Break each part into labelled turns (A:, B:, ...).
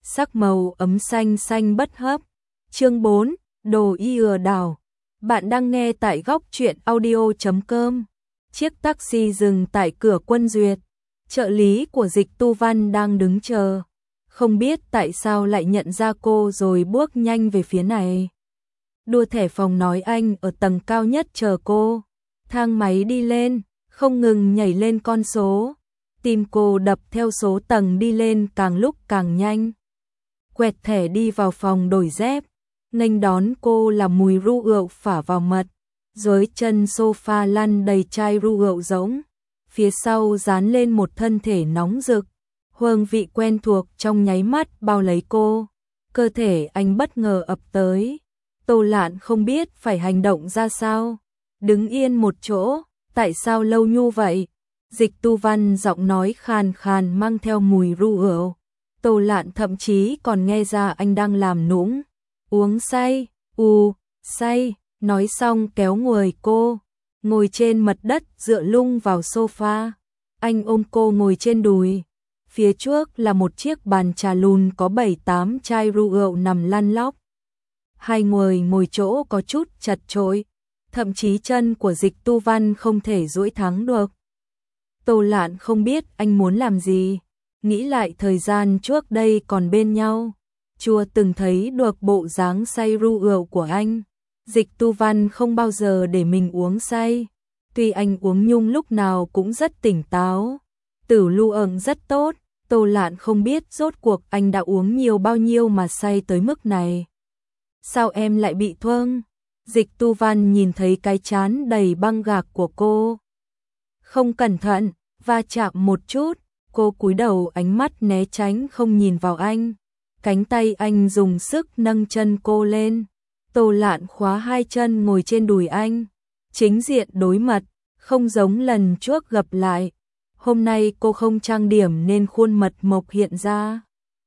A: sắc màu ấm xanh xanh bất hấp. Chương 4, đồ lừa đảo. Bạn đang nghe tại góc truyện audio.com. Chiếc taxi dừng tại cửa Quân Duyệt. Trợ lý của Dịch Tu Văn đang đứng chờ. Không biết tại sao lại nhận ra cô rồi bước nhanh về phía này. Đua thẻ phòng nói anh ở tầng cao nhất chờ cô. Thang máy đi lên, không ngừng nhảy lên con số. Tim cô đập theo số tầng đi lên càng lúc càng nhanh. Quẹt thẻ đi vào phòng đổi dép. Nghênh đón cô là mùi rượu phả vào mật. Dưới chân sofa lăn đầy chai rượu rỗng. Phía sau dán lên một thân thể nóng rực. Hương vị quen thuộc trong nháy mắt bao lấy cô. Cơ thể anh bất ngờ ập tới. Tô Lạn không biết phải hành động ra sao. Đứng yên một chỗ, tại sao lâu nhu vậy? Dịch Tu Văn giọng nói khàn khàn mang theo mùi rượu. Tô Lạn thậm chí còn nghe ra anh đang làm nũng. Uống say, say, nói xong kéo người cô. Ngồi trên mặt đất dựa lung vào sofa. Anh ôm cô ngồi trên đùi. Phía trước là một chiếc bàn trà lùn có 7-8 chai rượu nằm lăn lóc. Hai người ngồi chỗ có chút chật chội. Thậm chí chân của Dịch Tu Văn không thể duỗi thẳng được. Tô Lạn không biết anh muốn làm gì. Nghĩ lại thời gian trước đây còn bên nhau. Chưa từng thấy được bộ dáng say rượu của anh. Dịch Tu Văn không bao giờ để mình uống say. Tuy anh uống nhung lúc nào cũng rất tỉnh táo. Tử lưu ẩn rất tốt. Tô Lạn không biết rốt cuộc anh đã uống nhiều bao nhiêu mà say tới mức này. Sao em lại bị thương? Dịch Tu Văn nhìn thấy cái trán đầy băng gạc của cô. Không cẩn thận, va chạm một chút. Cô cúi đầu ánh mắt né tránh không nhìn vào anh. Cánh tay anh dùng sức nâng chân cô lên. Tô Lạn khóa hai chân ngồi trên đùi anh. Chính diện đối mặt, không giống lần trước gặp lại. Hôm nay cô không trang điểm nên khuôn mặt mộc hiện ra.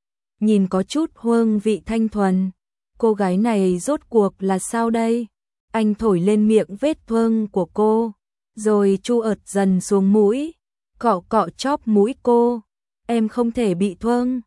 A: Nhìn có chút hương vị thanh thuần. Cô gái này rốt cuộc là sao đây? Anh thổi lên miệng vết thương của cô. Rồi chu ợt dần xuống mũi. Cọ cọ chóp mũi cô. Em không thể bị thương.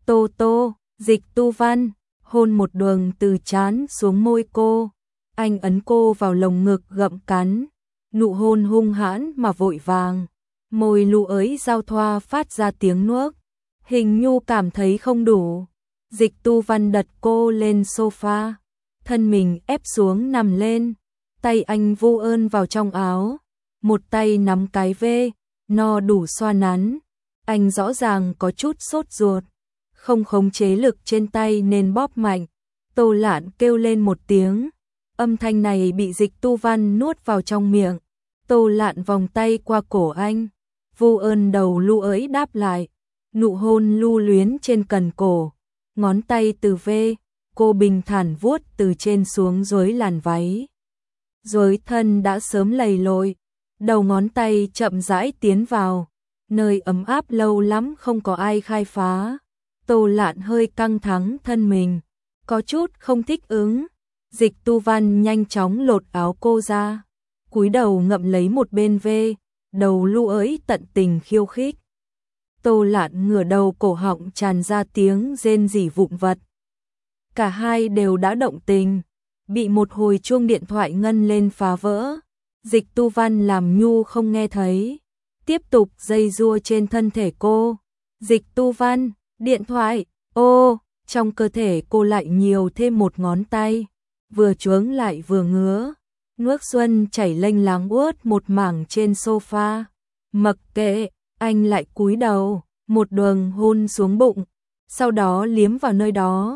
A: Tô, Dịch Tu Văn, hôn một đường từ trán xuống môi cô. Anh ấn cô vào lồng ngực gặm cắn. Nụ hôn hung hãn mà vội vàng. Môi lụ ấy giao thoa phát ra tiếng nuốt. Hình Nhu cảm thấy không đủ. Dịch Tu Văn đặt cô lên sofa. Thân mình ép xuống nằm lên. Tay anh vô ơn vào trong áo. Một tay nắm cái vê. No đủ xoa nắn. Anh rõ ràng có chút sốt ruột. Không khống chế lực trên tay nên bóp mạnh. Tô Lạn kêu lên một tiếng. Âm thanh này bị Dịch Tu Văn nuốt vào trong miệng. Tô Lạn vòng tay qua cổ anh. Vô ơn đầu lưu ấy đáp lại. Nụ hôn lưu luyến trên cần cổ. Ngón tay từ vê. Cô bình thản vuốt từ trên xuống dưới làn váy. Dưới thân đã sớm lầy lội. Đầu ngón tay chậm rãi tiến vào. Nơi ấm áp lâu lắm không có ai khai phá. Tô Lạn hơi căng thẳng thân mình. Có chút không thích ứng. Dịch Tu Văn nhanh chóng lột áo cô ra. Cúi đầu ngậm lấy một bên vê. Đầu lưu ấy tận tình khiêu khích. Tô Lạn ngửa đầu cổ họng tràn ra tiếng rên rỉ vụn vặt. Cả hai đều đã động tình. Bị một hồi chuông điện thoại ngân lên phá vỡ. Dịch Tu Văn làm nhu không nghe thấy. Tiếp tục dây dua trên thân thể cô. Dịch Tu Văn, điện thoại, trong cơ thể cô lại nhiều thêm một ngón tay. Vừa chuống lại vừa ngứa. Nước xuân chảy lênh láng ướt một mảng trên sofa. Mặc kệ, anh lại cúi đầu, một đường hôn xuống bụng. Sau đó liếm vào nơi đó.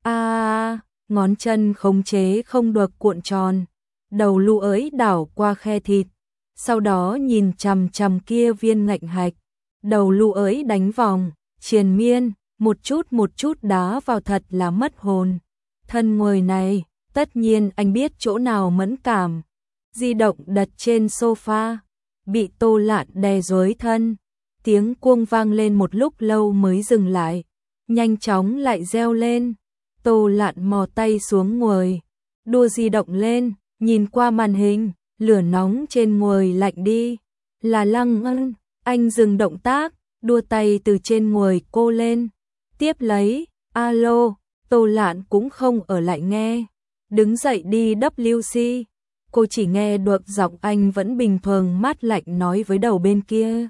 A: Ngón chân khống chế không được cuộn tròn. Đầu lưu ấy đảo qua khe thịt. Sau đó nhìn chằm chằm kia viên ngạnh hạch. Đầu lưu ấy đánh vòng, triền miên, một chút đá vào thật là mất hồn. Thân người này, tất nhiên anh biết chỗ nào mẫn cảm. Di động đặt trên sofa, bị Tô Lạn đè dưới thân. Tiếng cuông vang lên một lúc lâu mới dừng lại. Nhanh chóng lại reo lên. Tô Lạn mò tay xuống ngồi. Đua di động lên, nhìn qua màn hình. Lửa nóng trên người lạnh đi. Là Lăng Ân. Anh dừng động tác, đua tay từ trên người cô lên. Tiếp lấy, Alo, Tô Lạn cũng không ở lại nghe. Đứng dậy đi WC. Cô chỉ nghe được giọng anh vẫn bình thường mát lạnh nói với đầu bên kia.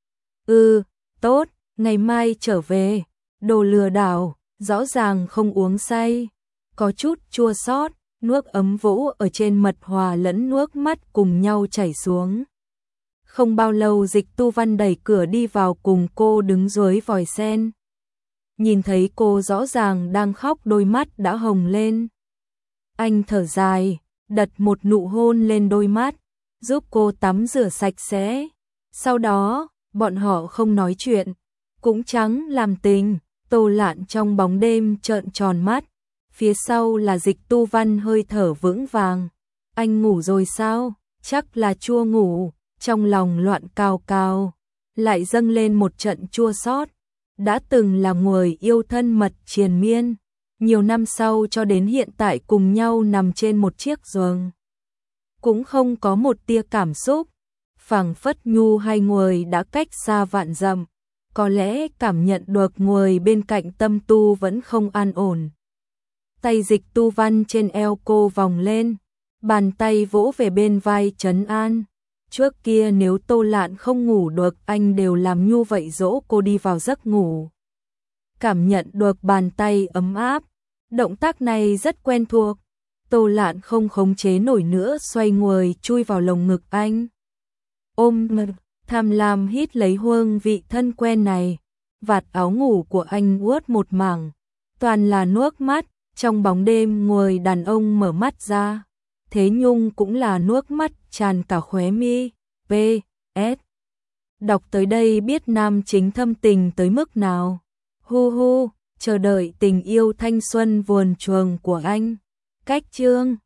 A: Tốt, ngày mai trở về. Đồ lừa đảo, rõ ràng không uống say. Có chút chua xót, nước ấm vỗ ở trên mật hòa lẫn nước mắt cùng nhau chảy xuống. Không bao lâu Dịch Tu Văn đẩy cửa đi vào cùng cô đứng dưới vòi sen. Nhìn thấy cô rõ ràng đang khóc, đôi mắt đã hồng lên. Anh thở dài, đặt một nụ hôn lên đôi mắt, giúp cô tắm rửa sạch sẽ. Sau đó, bọn họ không nói chuyện, cũng chẳng làm tình. Tô Lạn trong bóng đêm trợn tròn mắt, phía sau là Dịch Tu Văn hơi thở vững vàng. Anh ngủ rồi sao? Chắc là chưa ngủ, trong lòng loạn cào cào, lại dâng lên một trận chua xót. Đã từng là người yêu thân mật triền miên, nhiều năm sau cho đến hiện tại cùng nhau nằm trên một chiếc giường, cũng không có một tia cảm xúc, phảng phất nhu hai người đã cách xa vạn dặm, có lẽ cảm nhận được người bên cạnh tâm tu vẫn không an ổn. Tay Dịch Tu Văn trên eo cô vòng lên, bàn tay vỗ về bên vai trấn an. Trước kia nếu Tô Lạn không ngủ được anh đều làm nhu vậy dỗ cô đi vào giấc ngủ. Cảm nhận được bàn tay ấm áp, động tác này rất quen thuộc. Tô Lạn không khống chế nổi nữa, xoay người chui vào lồng ngực anh. Ôm ngực, tham lam hít lấy hương vị thân quen này. Vạt áo ngủ của anh ướt một mảng, toàn là nước mắt. Trong bóng đêm người đàn ông mở mắt ra, Thế Nhung cũng là nước mắt tràn cả khóe mi. P.S. Đọc tới đây biết nam chính thâm tình tới mức nào. Hu hu, chờ đợi tình yêu thanh xuân vuồn chuồng của anh. Cách chương